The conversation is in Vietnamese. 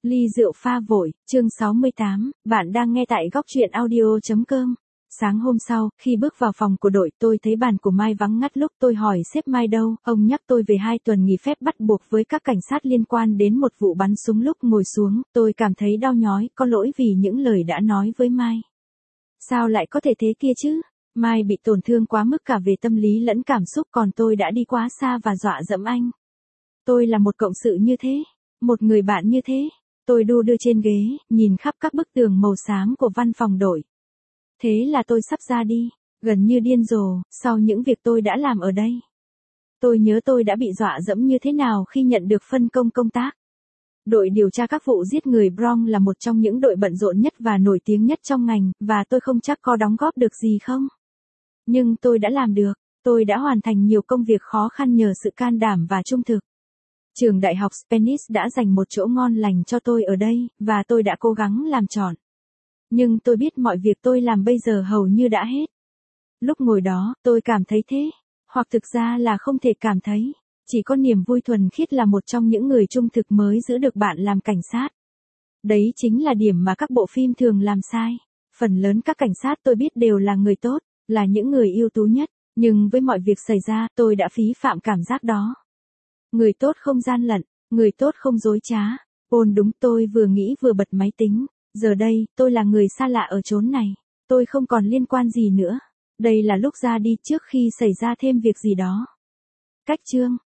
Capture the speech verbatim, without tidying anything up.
Ly rượu pha vội, chương sáu mươi tám, bạn đang nghe tại góc truyện audio.com. Sáng hôm sau, khi bước vào phòng của đội, tôi thấy bàn của Mai vắng ngắt. Lúc tôi hỏi sếp Mai đâu, ông nhắc tôi về hai tuần nghỉ phép bắt buộc với các cảnh sát liên quan đến một vụ bắn súng. Lúc ngồi xuống, tôi cảm thấy đau nhói, có lỗi vì những lời đã nói với Mai. Sao lại có thể thế kia chứ? Mai bị tổn thương quá mức cả về tâm lý lẫn cảm xúc, còn tôi đã đi quá xa và dọa dẫm anh. Tôi là một cộng sự như thế, một người bạn như thế. Tôi đu đưa trên ghế, nhìn khắp các bức tường màu xám của văn phòng đội. Thế là tôi sắp ra đi, gần như điên rồ, sau những việc tôi đã làm ở đây. Tôi nhớ tôi đã bị dọa dẫm như thế nào khi nhận được phân công công tác. Đội điều tra các vụ giết người Bronx là một trong những đội bận rộn nhất và nổi tiếng nhất trong ngành, và tôi không chắc có đóng góp được gì không. Nhưng tôi đã làm được, tôi đã hoàn thành nhiều công việc khó khăn nhờ sự can đảm và trung thực. Trường đại học Spanish đã dành một chỗ ngon lành cho tôi ở đây, và tôi đã cố gắng làm tròn. Nhưng tôi biết mọi việc tôi làm bây giờ hầu như đã hết. Lúc ngồi đó, tôi cảm thấy thế, hoặc thực ra là không thể cảm thấy. Chỉ có niềm vui thuần khiết là một trong những người trung thực mới giữ được bạn làm cảnh sát. Đấy chính là điểm mà các bộ phim thường làm sai. Phần lớn các cảnh sát tôi biết đều là người tốt, là những người ưu tú nhất. Nhưng với mọi việc xảy ra, tôi đã phí phạm cảm giác đó. Người tốt không gian lận, người tốt không dối trá. Ôn đúng, tôi vừa nghĩ vừa bật máy tính. Giờ đây, tôi là người xa lạ ở chốn này. Tôi không còn liên quan gì nữa. Đây là lúc ra đi trước khi xảy ra thêm việc gì đó. Cách chương